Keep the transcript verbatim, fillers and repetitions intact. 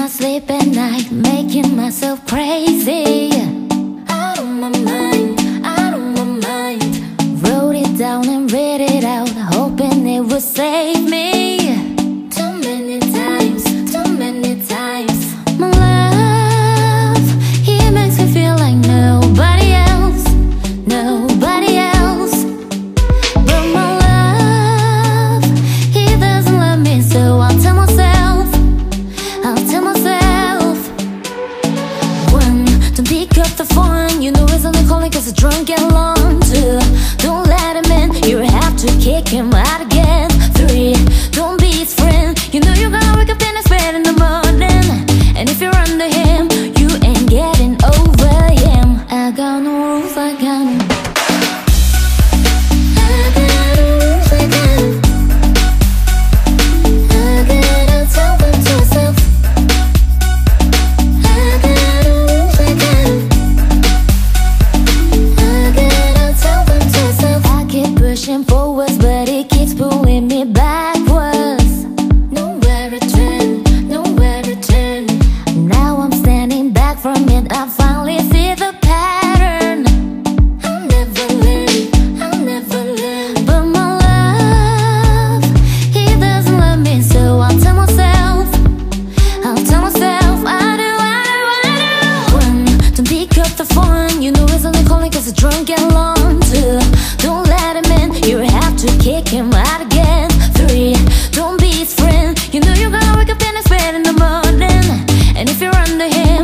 cannot sleep at night, making myself crazy. Out of my mind, out of my mind. Wrote it down and read it out, hoping it would save me. Too many times, too many times. My love, he makes me feel like nobody else, nobody else. But my love, he doesn't love me, so I'll tell myself, I'll tell myself. One, don't pick up the phone, you know he's only calling cause he's drunk and alone. Two, don't let him in, you have to kick him out again. Three, don't be his friend, you know you're gonna wake up in his bed in the morning. And if you're under him, you ain't getting over him. I got no rules, I got no, I got no rules, I got no, I gotta tell them to myself. I got no rules, I got no, I gotta tell them to myself. I keep pushing forwards, but it keeps pulling me backwards. Nowhere to turn, nowhere to turn. Now I'm standing back from it, I finally see the pattern. I'll never learn, I'll never learn. But my love, he doesn't love me, so I'll tell myself, I'll tell myself, I do, I do, I do. One, don't pick up the phone, you know he's only calling cause he's drunk and alone. Two, don't let him in, you have to kick him out again. Three, don't be his friend, you know you're gonna wake up in his bed in the morning. And if you're under him,